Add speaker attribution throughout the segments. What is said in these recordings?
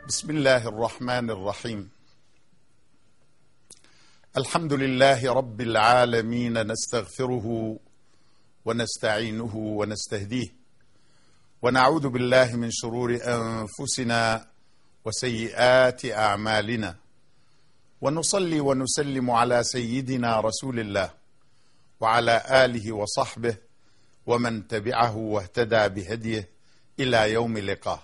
Speaker 1: بسم الله الرحمن الرحيم. الحمد لله رب العالمين، نستغفره ونستعينه ونستهديه، ونعوذ بالله من شرور أنفسنا وسيئات أعمالنا، ونصلي ونسلم على سيدنا رسول الله وعلى آله وصحبه ومن تبعه واهتدى بهديه إلى يوم لقاه.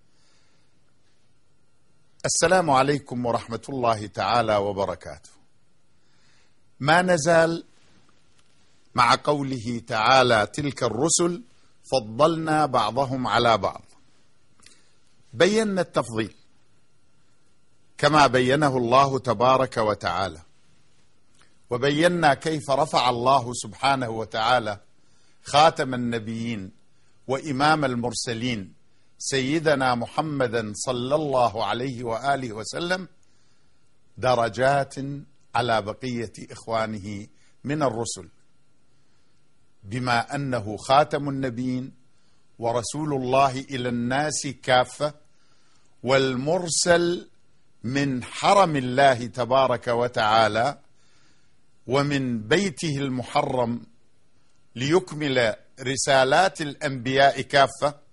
Speaker 1: السلام عليكم ورحمة الله تعالى وبركاته. ما نزال مع قوله تعالى: تلك الرسل فضلنا بعضهم على بعض. بينا التفضيل كما بينه الله تبارك وتعالى، وبينا كيف رفع الله سبحانه وتعالى خاتم النبيين وإمام المرسلين سيدنا محمدا صلى الله عليه وآله وسلم درجات على بقية إخوانه من الرسل، بما أنه خاتم النبيين ورسول الله إلى الناس كافة، والمرسل من حرم الله تبارك وتعالى ومن بيته المحرم ليكمل رسالات الأنبياء كافة،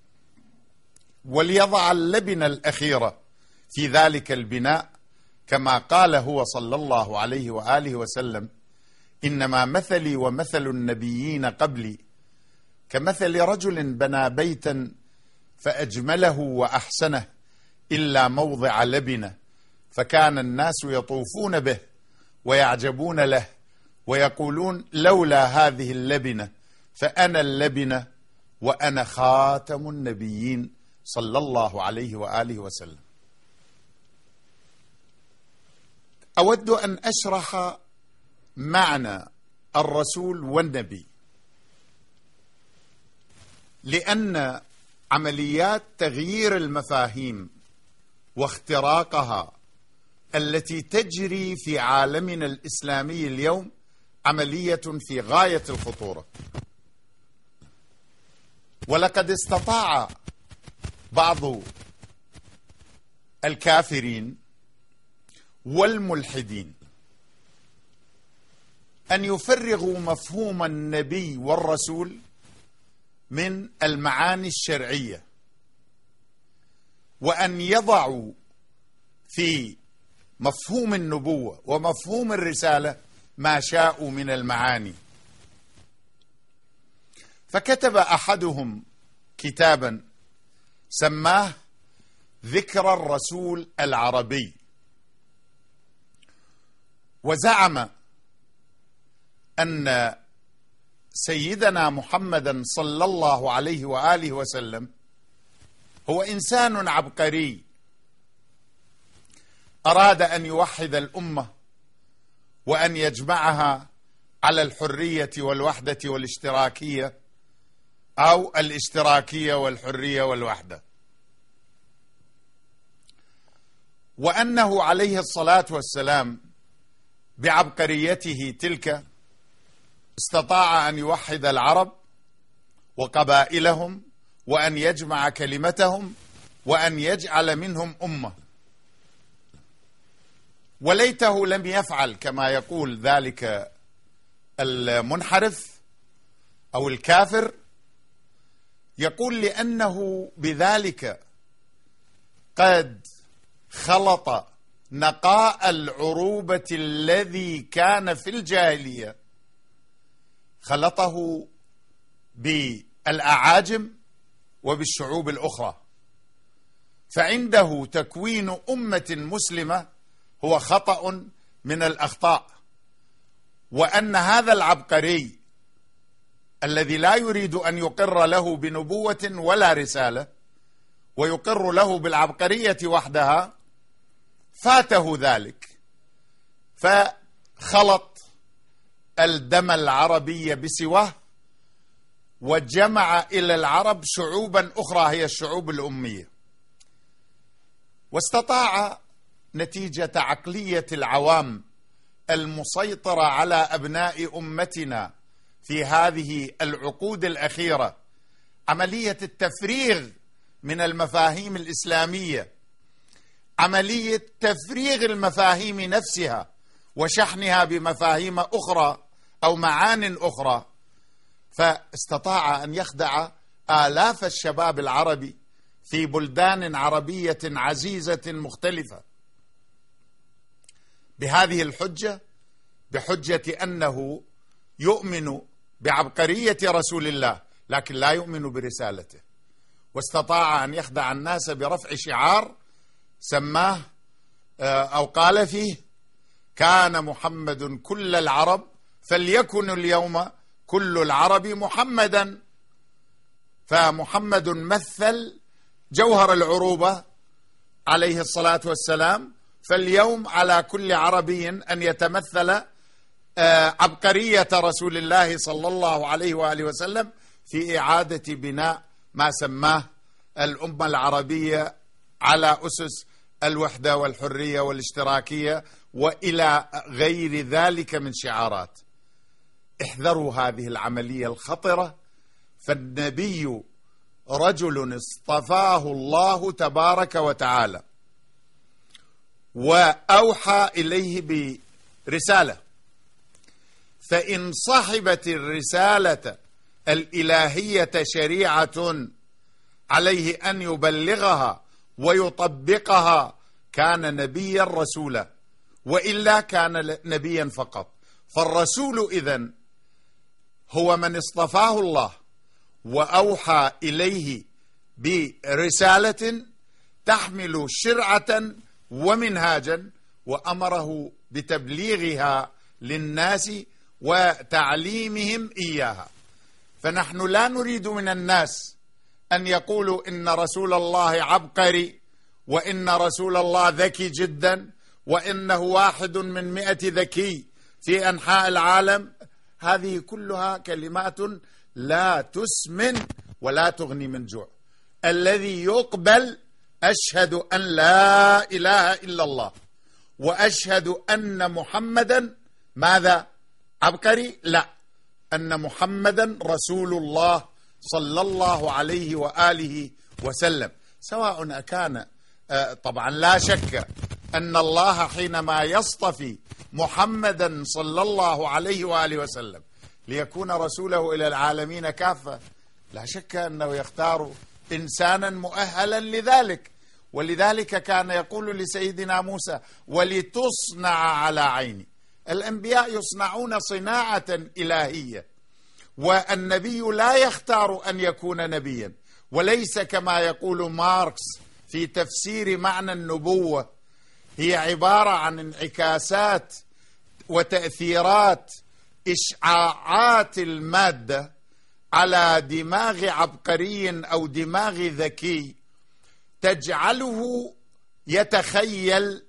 Speaker 1: وليضع اللبنة الأخيرة في ذلك البناء، كما قال هو صلى الله عليه وآله وسلم: إنما مثلي ومثل النبيين قبلي كمثل رجل بنى بيتا فأجمله وأحسنه إلا موضع لبنة، فكان الناس يطوفون به ويعجبون له ويقولون: لولا هذه اللبنة فأنا اللبنة وأنا خاتم النبيين صلى الله عليه وآله وسلم. أود أن أشرح معنى الرسول والنبي، لأن عمليات تغيير المفاهيم واختراقها التي تجري في عالمنا الإسلامي اليوم عملية في غاية الخطورة. ولقد استطاع بعض الكافرين والملحدين أن يفرغوا مفهوم النبي والرسول من المعاني الشرعية، وأن يضعوا في مفهوم النبوة ومفهوم الرسالة ما شاءوا من المعاني. فكتب أحدهم كتابا سماه ذكر الرسول العربي، وزعم أن سيدنا محمدا صلى الله عليه وآله وسلم هو إنسان عبقري أراد أن يوحد الأمة وأن يجمعها على الحرية والوحدة والاشتراكية، أو الاشتراكية والحرية والوحدة، وأنه عليه الصلاة والسلام بعبقريته تلك استطاع أن يوحد العرب وقبائلهم، وأن يجمع كلمتهم، وأن يجعل منهم أمة. وليته لم يفعل كما يقول ذلك المنحرف أو الكافر، يقول لأنه بذلك قد خلط نقاء العروبة الذي كان في الجاهلية، خلطه بالأعاجم وبالشعوب الأخرى، فعنده تكوين أمة مسلمة هو خطأ من الأخطاء. وأن هذا العبقري الذي لا يريد أن يقر له بنبوة ولا رسالة ويقر له بالعبقرية وحدها، فاته ذلك، فخلط الدم العربي بسواه، وجمع إلى العرب شعوبا أخرى هي الشعوب الأمية، واستطاع نتيجة عقلية العوام المسيطرة على أبناء أمتنا في هذه العقود الأخيرة عملية التفريغ من المفاهيم الإسلامية عملية تفريغ المفاهيم نفسها وشحنها بمفاهيم أخرى أو معان أخرى، فاستطاع أن يخدع آلاف الشباب العربي في بلدان عربية عزيزة مختلفة بهذه الحجة، بحجة أنه يؤمن بعبقرية رسول الله لكن لا يؤمن برسالته. واستطاع أن يخدع الناس برفع شعار سماه أو قال فيه: كان محمد كل العرب فليكن اليوم كل العرب محمدا. فمحمد مثل جوهر العروبة عليه الصلاة والسلام، فاليوم على كل عربي أن يتمثل عبقرية رسول الله صلى الله عليه وآله وسلم في إعادة بناء ما سماه الأمة العربية على أسس الوحدة والحرية والاشتراكية وإلى غير ذلك من شعارات. احذروا هذه العملية الخطرة، فالنبي رجل اصطفاه الله تبارك وتعالى وأوحى إليه برسالة، فإن صحبت الرسالة الإلهية شريعة عليه أن يبلغها ويطبقها كان نبيا رسولا، وإلا كان نبيا فقط. فالرسول إذن هو من اصطفاه الله وأوحى إليه برسالة تحمل شرعة ومنهاجا وأمره بتبليغها للناس وتعليمهم إياها. فنحن لا نريد من الناس أن يقولوا إن رسول الله عبقري، وإن رسول الله ذكي جدا، وإنه واحد من 100 ذكي في أنحاء العالم. هذه كلها كلمات لا تسمن ولا تغني من جوع. الذي يقبل: أشهد أن لا إله إلا الله وأشهد أن محمدا ماذا؟ عبقري؟ لا، أن محمدا رسول الله صلى الله عليه وآله وسلم. سواء كان طبعا لا شك أن الله حينما يصطفي محمدا صلى الله عليه وآله وسلم ليكون رسوله إلى العالمين كافة، لا شك أنه يختار إنسانا مؤهلا لذلك. ولذلك كان يقول لسيدنا موسى: ولتصنع على عيني. الأنبياء يصنعون صناعة إلهية، والنبي لا يختار أن يكون نبيا، وليس كما يقول ماركس في تفسير معنى النبوة، هي عبارة عن انعكاسات وتأثيرات إشعاعات المادة على دماغ عبقري أو دماغ ذكي تجعله يتخيل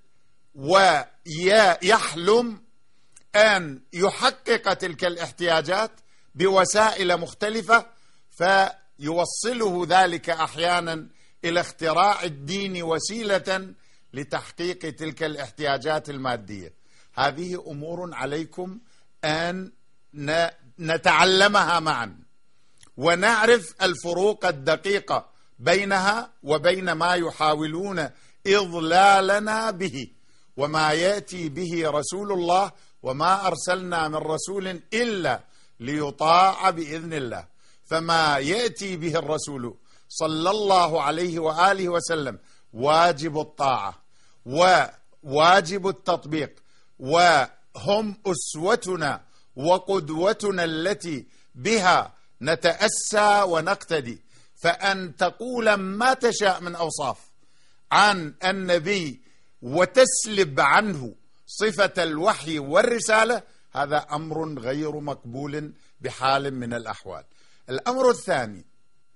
Speaker 1: ويحلم أن يحقق تلك الاحتياجات بوسائل مختلفة، فيوصله ذلك أحيانا إلى اختراع الدين وسيلة لتحقيق تلك الاحتياجات المادية. هذه أمور عليكم أن نتعلمها معا ونعرف الفروق الدقيقة بينها وبين ما يحاولون إضلالنا به وما يأتي به رسول الله، وما أرسلنا من رسول إلا ليطاع بإذن الله. فما يأتي به الرسول صلى الله عليه وآله وسلم واجب الطاعة وواجب التطبيق، وهم أسوتنا وقدوتنا التي بها نتأسى ونقتدي. فأن تقول ما تشاء من أوصاف عن النبي وتسلب عنه صفة الوحي والرسالة، هذا أمر غير مقبول بحال من الأحوال. الأمر الثاني: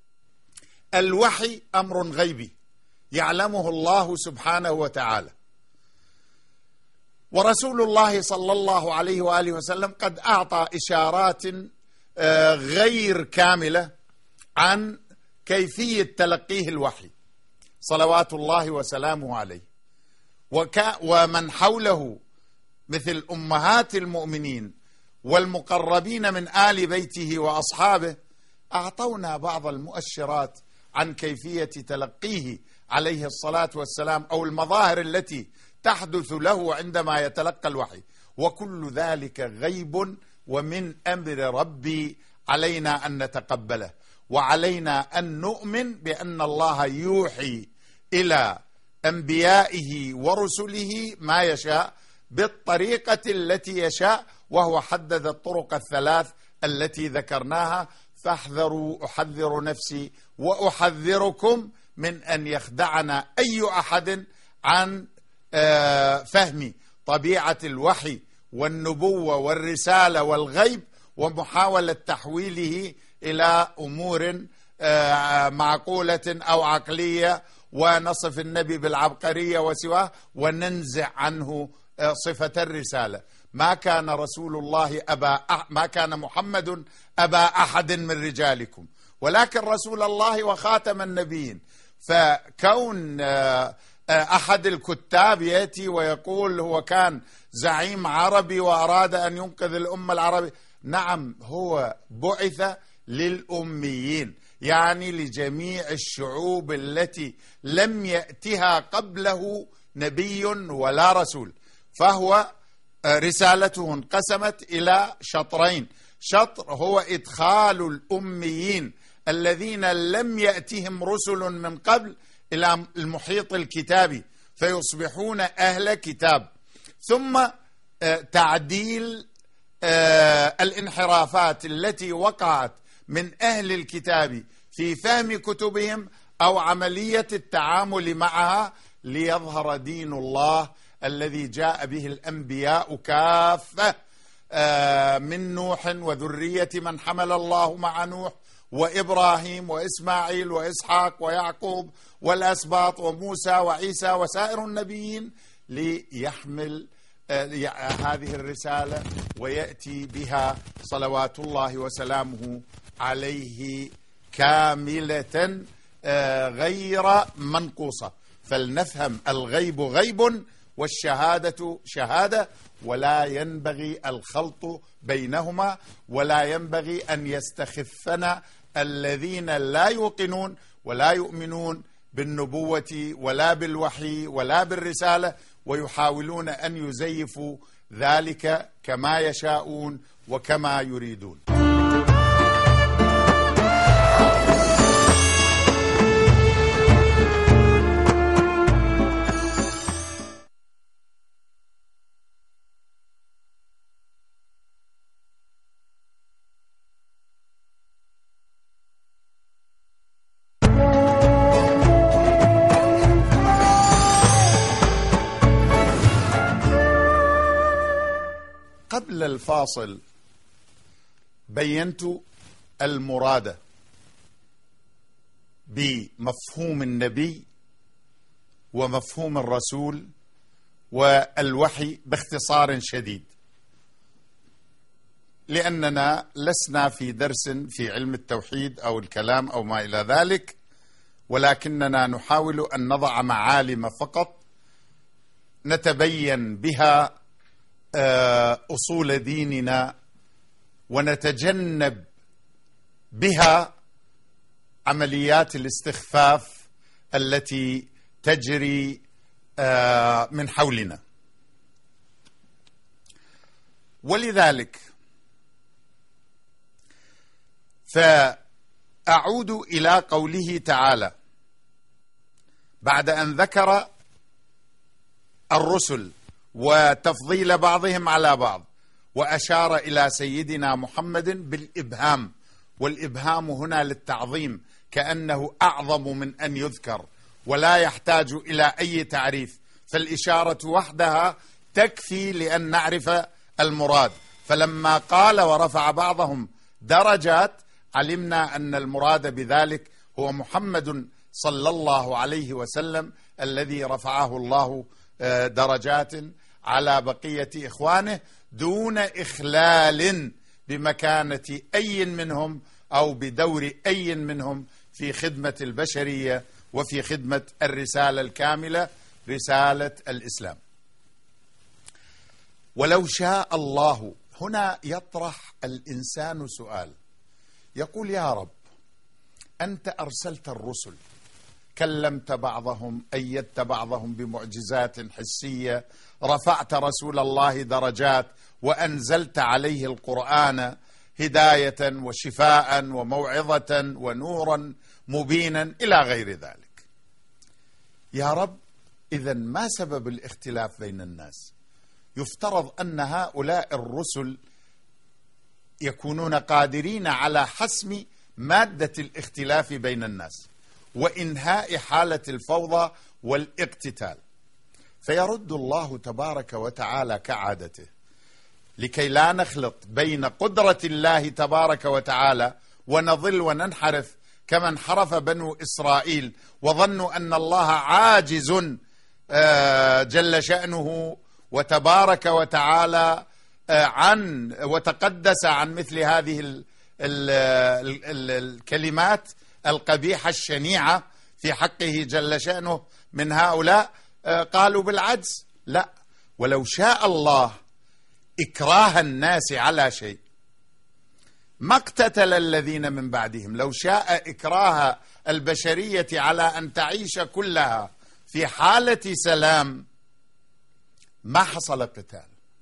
Speaker 1: الوحي أمر غيبي يعلمه الله سبحانه وتعالى، ورسول الله صلى الله عليه وآله وسلم قد أعطى إشارات غير كاملة عن كيفية تلقيه الوحي صلوات الله وسلامه عليه، ومن حوله مثل أمهات المؤمنين والمقربين من آل بيته وأصحابه أعطونا بعض المؤشرات عن كيفية تلقيه عليه الصلاة والسلام أو المظاهر التي تحدث له عندما يتلقى الوحي، وكل ذلك غيب ومن أمر ربي، علينا أن نتقبله، وعلينا أن نؤمن بأن الله يوحي إلى أنبيائه ورسله ما يشاء بالطريقة التي يشاء، وهو حدد الطرق الثلاث التي ذكرناها. فاحذروا، أحذر نفسي وأحذركم من أن يخدعنا أي أحد عن فهم طبيعة الوحي والنبوة والرسالة والغيب، ومحاولة تحويله إلى أمور معقولة أو عقلية، ونصف النبي بالعبقرية وسواه، وننزع عنه صفة الرسالة. ما كان رسول الله ما كان محمد أبا أحد من رجالكم، ولكن رسول الله وخاتم النبيين. فكون أحد الكتاب يأتي ويقول هو كان زعيم عربي وأراد أن ينقذ الأمة العربية، نعم، هو بعث للأميين، يعني لجميع الشعوب التي لم يأتها قبله نبي ولا رسول. فهو رسالته انقسمت إلى شطرين: شطر هو إدخال الأميين الذين لم يأتهم رسل من قبل إلى المحيط الكتابي فيصبحون أهل كتاب، ثم تعديل الانحرافات التي وقعت من أهل الكتاب في فهم كتبهم أو عملية التعامل معها، ليظهر دين الله الذي جاء به الأنبياء كافة، من نوح وذرية من حمل الله مع نوح وإبراهيم وإسماعيل وإسحاق ويعقوب والأسباط وموسى وعيسى وسائر النبيين، ليحمل هذه الرسالة ويأتي بها صلوات الله وسلامه عليه كاملة غير منقوصة. فلنفهم الغيب غيب والشهادة شهادة، ولا ينبغي الخلط بينهما، ولا ينبغي أن يستخفنا الذين لا يوقنون ولا يؤمنون بالنبوة ولا بالوحي ولا بالرسالة، ويحاولون أن يزيفوا ذلك كما يشاءون وكما يريدون. قبل الفاصل بينت المراد بمفهوم النبي ومفهوم الرسول والوحي باختصار شديد، لأننا لسنا في درس في علم التوحيد أو الكلام أو ما إلى ذلك، ولكننا نحاول أن نضع معالم فقط نتبين بها أصول ديننا، ونتجنب بها عمليات الاستخفاف التي تجري من حولنا. ولذلك فأعود إلى قوله تعالى بعد أن ذكر الرسل وتفضيل بعضهم على بعض، وأشار إلى سيدنا محمد بالإبهام، والإبهام هنا للتعظيم، كأنه أعظم من أن يذكر ولا يحتاج إلى أي تعريف، فالإشارة وحدها تكفي لأن نعرف المراد. فلما قال ورفع بعضهم درجات، علمنا أن المراد بذلك هو محمد صلى الله عليه وسلم الذي رفعه الله درجات على بقية إخوانه دون إخلال بمكانة أي منهم أو بدور أي منهم في خدمة البشرية وفي خدمة الرسالة الكاملة، رسالة الإسلام. ولو شاء الله، هنا يطرح الإنسان سؤال، يقول: يا رب، أنت أرسلت الرسل، كلمت بعضهم، أيدت بعضهم بمعجزات حسية، رفعت رسول الله درجات، وأنزلت عليه القرآن هداية وشفاء وموعظة ونورا مبينا إلى غير ذلك. يا رب، إذن ما سبب الاختلاف بين الناس؟ يفترض أن هؤلاء الرسل يكونون قادرين على حسم مادة الاختلاف بين الناس وإنهاء حالة الفوضى والاقتتال. فيرد الله تبارك وتعالى كعادته لكي لا نخلط بين قدرة الله تبارك وتعالى ونضل وننحرف كما انحرف بنو إسرائيل وظنوا أن الله عاجز جل شأنه وتبارك وتعالى عن وتقدس عن مثل هذه الكلمات القبيحة الشنيعة في حقه جل شأنه من هؤلاء. قالوا بالعجز. لا، ولو شاء الله إكراه الناس على شيء ما اقتتل الذين من بعدهم. لو شاء إكراه البشرية على أن تعيش كلها في حالة سلام ما حصل قتال،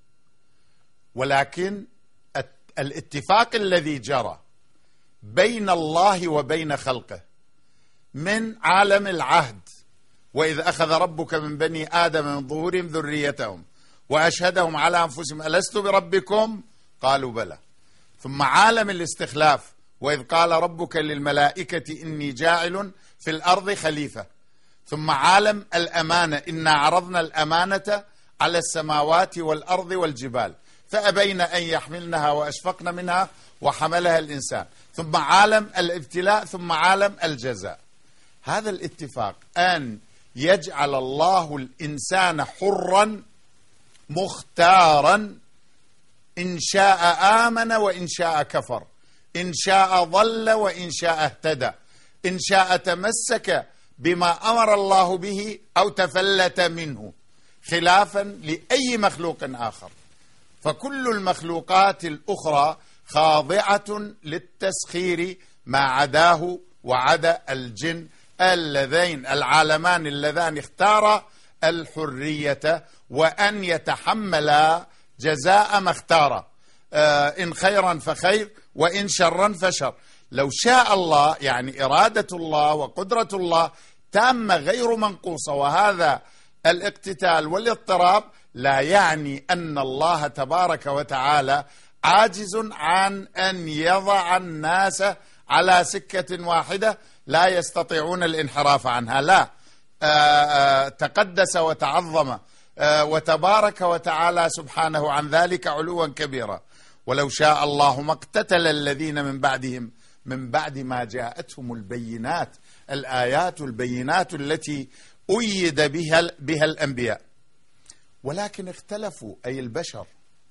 Speaker 1: ولكن الاتفاق الذي جرى بين الله وبين خلقه من عالم العهد، وإذ أخذ ربك من بني آدم من ظهورهم ذريتهم وأشهدهم على أنفسهم ألست بربكم قالوا بلى، ثم عالم الاستخلاف وإذ قال ربك للملائكة إني جاعل في الأرض خليفة، ثم عالم الأمانة إنا عرضنا الأمانة على السماوات والأرض والجبال فأبين أن يحملنها وأشفقن منها وحملها الإنسان، ثم عالم الابتلاء، ثم عالم الجزاء. هذا الاتفاق أن يجعل الله الإنسان حرا مختارا، إن شاء آمن وإن شاء كفر، إن شاء ضل وإن شاء اهتدى، إن شاء تمسك بما أمر الله به أو تفلت منه، خلافا لأي مخلوق آخر. فكل المخلوقات الأخرى خاضعة للتسخير ما عداه وعدا الجن اللذين العالمان اللذان اختارا الحرية وأن يتحملا جزاء ما اختارا، إن خيرا فخير وإن شرا فشر. لو شاء الله، يعني إرادة الله وقدرة الله تامة غير منقوصة، وهذا الاقتتال والاضطراب لا يعني أن الله تبارك وتعالى عاجز عن أن يضع الناس على سكة واحدة لا يستطيعون الانحراف عنها. لا، تقدس وتعظم وتبارك وتعالى سبحانه عن ذلك علوا كبيرا. ولو شاء الله ما اقتتل الذين من بعدهم من بعد ما جاءتهم البينات، الآيات البينات التي أيد بها الأنبياء، ولكن اختلفوا أي البشر.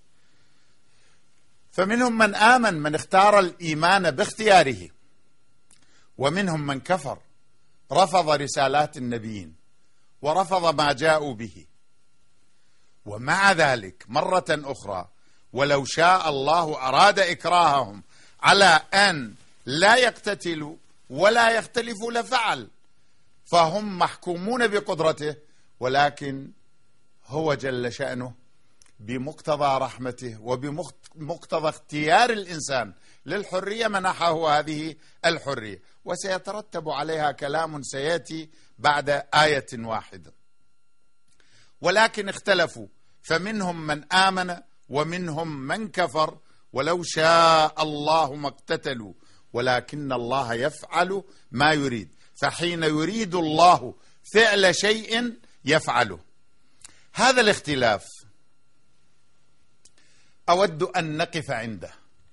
Speaker 1: فمنهم من آمن، من اختار الإيمان باختياره، ومنهم من كفر رفض رسالات النبيين ورفض ما جاءوا به. ومع ذلك مرة أخرى ولو شاء الله أراد إكراههم على أن لا يقتتلوا ولا يختلفوا لفعل، فهم محكومون بقدرته، ولكن هو جل شأنه بمقتضى رحمته وبمقتضى اختيار الإنسان للحرية منحه هذه الحرية، وسيترتب عليها كلام سيأتي بعد آية واحدة. ولكن اختلفوا، فمنهم من آمن ومنهم من كفر. ولو شاء الله ما اقتتلوا ولكن الله يفعل ما يريد، فحين يريد الله فعل شيء يفعله. هذا الاختلاف أود أن نقف عنده.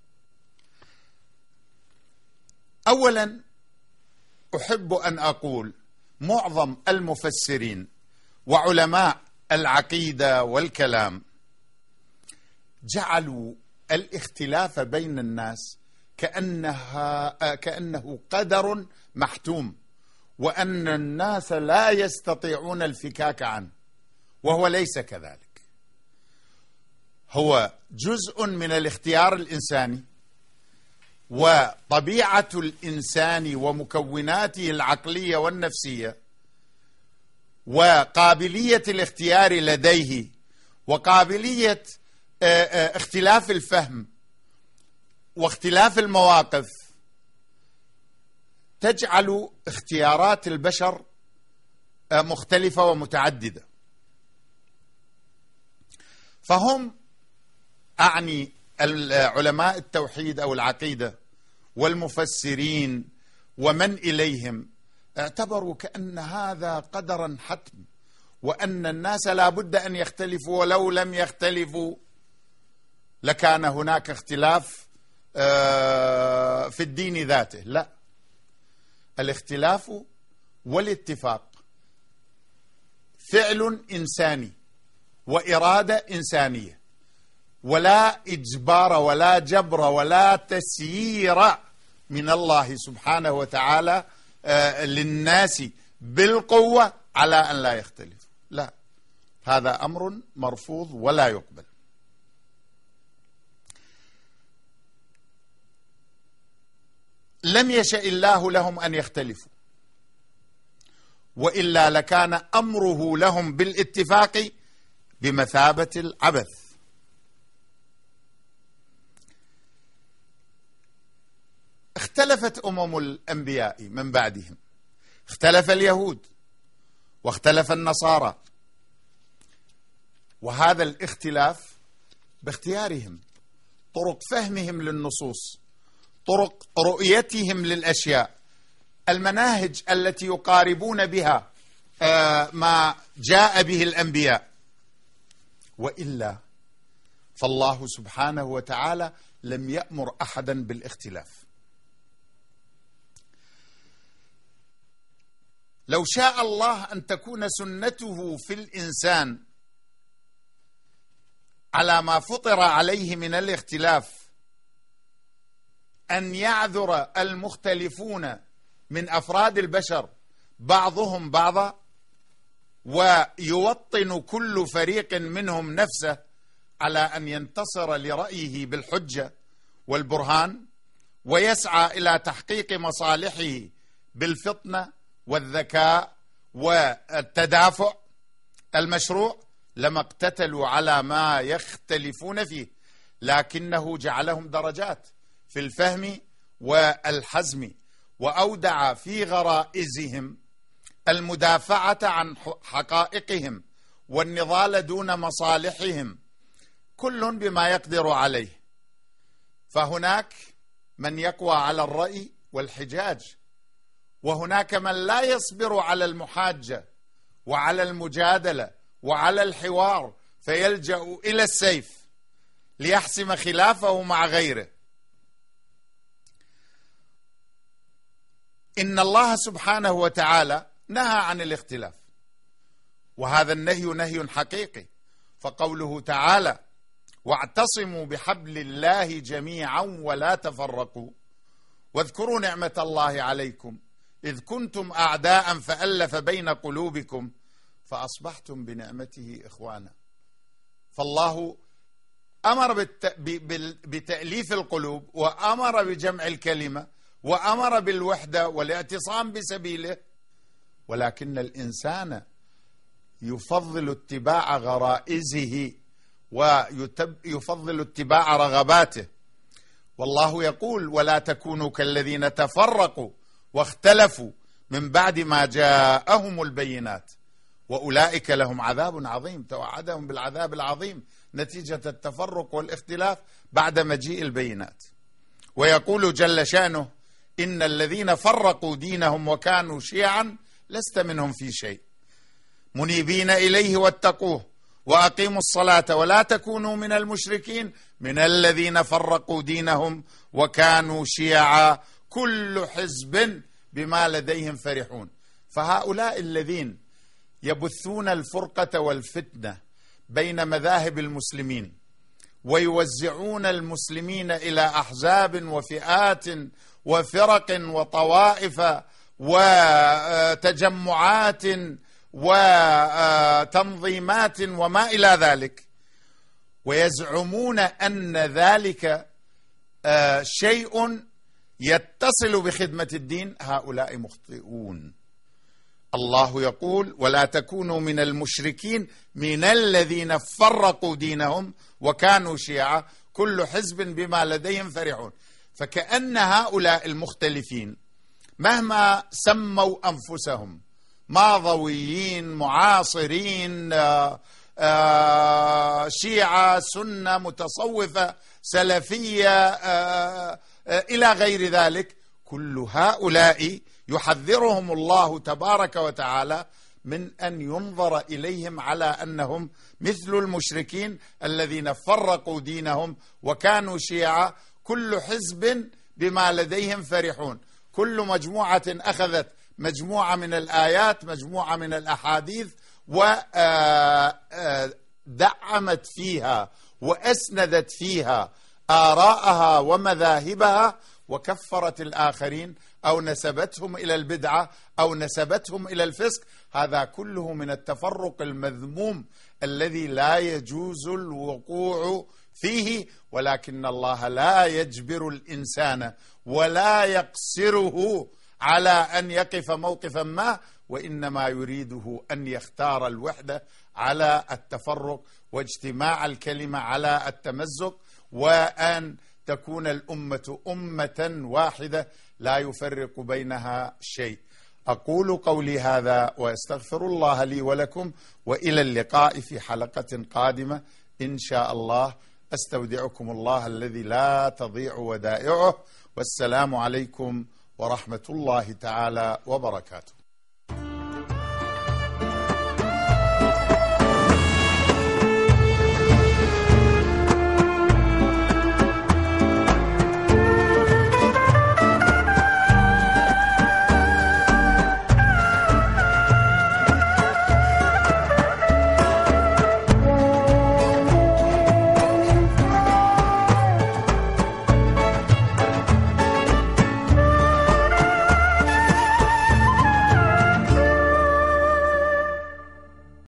Speaker 1: أولا أحب أن أقول معظم المفسرين وعلماء العقيدة والكلام جعلوا الاختلاف بين الناس كأنه قدر محتوم، وأن الناس لا يستطيعون الفكاك عنه، وهو ليس كذلك. هو جزء من الاختيار الإنساني، وطبيعة الإنسان ومكوناته العقلية والنفسية وقابلية الاختيار لديه وقابلية اختلاف الفهم واختلاف المواقف تجعل اختيارات البشر مختلفة ومتعددة. فهم أعني علماء التوحيد أو العقيدة والمفسرين ومن إليهم اعتبروا كأن هذا قدرا حتم، وأن الناس لا بد أن يختلفوا، ولو لم يختلفوا لكان هناك اختلاف في الدين ذاته. لا، الاختلاف والاتفاق فعل إنساني وإرادة إنسانية، ولا إجبار ولا جبر ولا تسيير من الله سبحانه وتعالى للناس بالقوة على أن لا يختلفوا. لا، هذا أمر مرفوض ولا يقبل. لم يشأ الله لهم أن يختلفوا، وإلا لكان أمره لهم بالاتفاق بمثابة العبث. اختلفت أمم الأنبياء من بعدهم، اختلف اليهود واختلف النصارى، وهذا الاختلاف باختيارهم، طرق فهمهم للنصوص، طرق رؤيتهم للأشياء، المناهج التي يقاربون بها ما جاء به الأنبياء. وإلا فالله سبحانه وتعالى لم يأمر أحدا بالاختلاف. لو شاء الله أن تكون سنته في الإنسان على ما فطر عليه من الاختلاف أن يعذر المختلفون من أفراد البشر بعضهم بعضا، ويوطن كل فريق منهم نفسه على أن ينتصر لرأيه بالحجة والبرهان، ويسعى إلى تحقيق مصالحه بالفطنة والذكاء والتدافع المشروع، لما اقتتلوا على ما يختلفون فيه، لكنه جعلهم درجات في الفهم والحزم، وأودع في غرائزهم المدافعة عن حقائقهم والنضال دون مصالحهم، كل بما يقدر عليه. فهناك من يقوى على الرأي والحجاج، وهناك من لا يصبر على المحاجة وعلى المجادلة وعلى الحوار، فيلجأ إلى السيف ليحسم خلافه مع غيره. إن الله سبحانه وتعالى نهى عن الاختلاف، وهذا النهي نهي حقيقي، فقوله تعالى: واعتصموا بحبل الله جميعا ولا تفرقوا واذكروا نعمة الله عليكم إذ كنتم أعداء فألف بين قلوبكم فأصبحتم بنعمته إخوانا. فالله أمر بتأليف القلوب، وأمر بجمع الكلمة، وأمر بالوحدة والاعتصام بسبيله، ولكن الإنسان يفضل اتباع غرائزه ويفضل اتباع رغباته. والله يقول: ولا تكونوا كالذين تفرقوا واختلفوا من بعد ما جاءهم البينات وأولئك لهم عذاب عظيم. توعدهم بالعذاب العظيم نتيجة التفرق والاختلاف بعد مجيء البينات. ويقول جل شأنه: إن الذين فرقوا دينهم وكانوا شيعا لست منهم في شيء منيبين إليه واتقوه وأقيموا الصلاة ولا تكونوا من المشركين من الذين فرقوا دينهم وكانوا شيعا كل حزب بما لديهم فرحون. فهؤلاء الذين يبثون الفرقة والفتنة بين مذاهب المسلمين ويوزعون المسلمين إلى أحزاب وفئات وفرق وطوائف وتجمعات وتنظيمات وما إلى ذلك، ويزعمون أن ذلك شيء يتصل بخدمة الدين، هؤلاء مخطئون. الله يقول: ولا تكونوا من المشركين من الذين فرقوا دينهم وكانوا شيعا كل حزب بما لديهم فرحون. فكأن هؤلاء المختلفين مهما سموا أنفسهم ماضويين معاصرين شيعة سنة متصوفة سلفية إلى غير ذلك، كل هؤلاء يحذرهم الله تبارك وتعالى من أن ينظر إليهم على أنهم مثل المشركين الذين فرقوا دينهم وكانوا شيعا كل حزب بما لديهم فرحون. كل مجموعة أخذت مجموعة من الآيات مجموعة من الأحاديث ودعمت فيها وأسندت فيها آراءها ومذاهبها وكفرت الآخرين أو نسبتهم إلى البدعة أو نسبتهم إلى الفسق. هذا كله من التفرق المذموم الذي لا يجوز الوقوع فيه، ولكن الله لا يجبر الإنسان ولا يقصره على أن يقف موقفا ما، وإنما يريده أن يختار الوحدة على التفرق واجتماع الكلمة على التمزق، وأن تكون الأمة أمة واحدة لا يفرق بينها شيء. أقول قولي هذا وأستغفر الله لي ولكم، وإلى اللقاء في حلقة قادمة إن شاء الله. أستودعكم الله الذي لا تضيع ودائعه، والسلام عليكم ورحمة الله تعالى وبركاته.